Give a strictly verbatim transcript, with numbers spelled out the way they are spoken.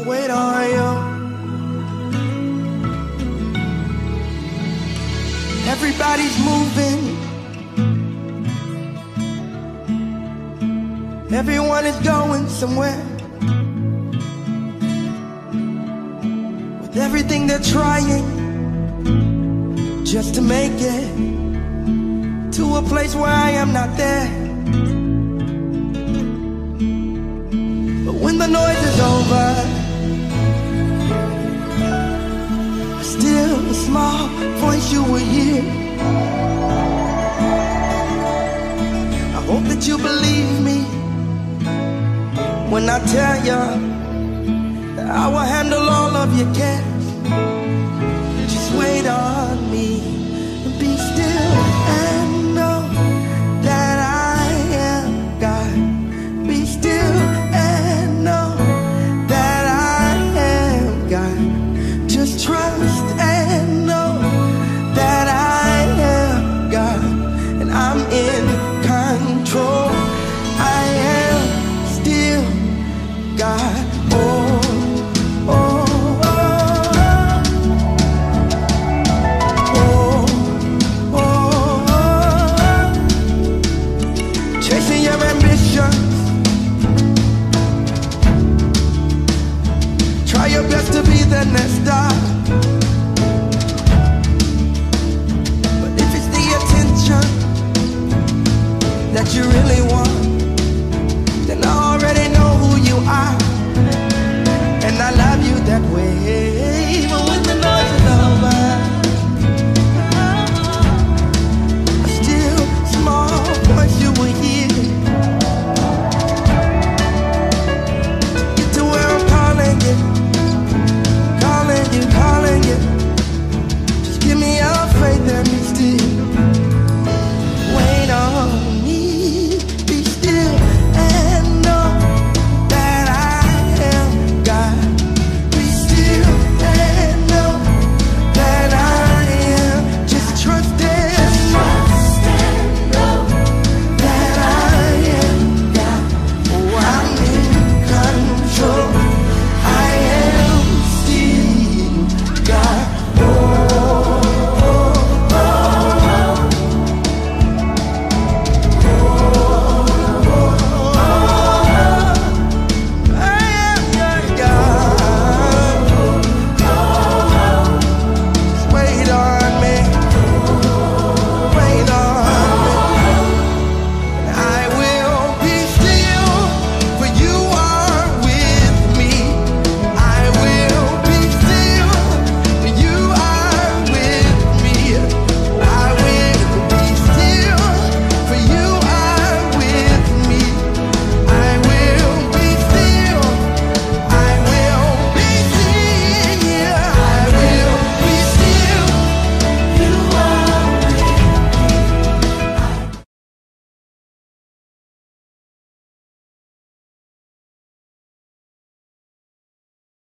wait on you. Everybody's moving, everyone is going somewhere. With everything they're trying just to make it to a place where I am not there. But when the noise is over, still a small voice you will hear. I hope that you believe me when I tell you that I will handle all of your cares. Just wait on me and be still and know that I am God. Be still and know that I am God. Just trust and know that I am God, and I'm in control. I am still God. Oh, oh, oh, oh, oh. Chasing your ambitions, try your best to be the next star. But if it's the attention that you really want,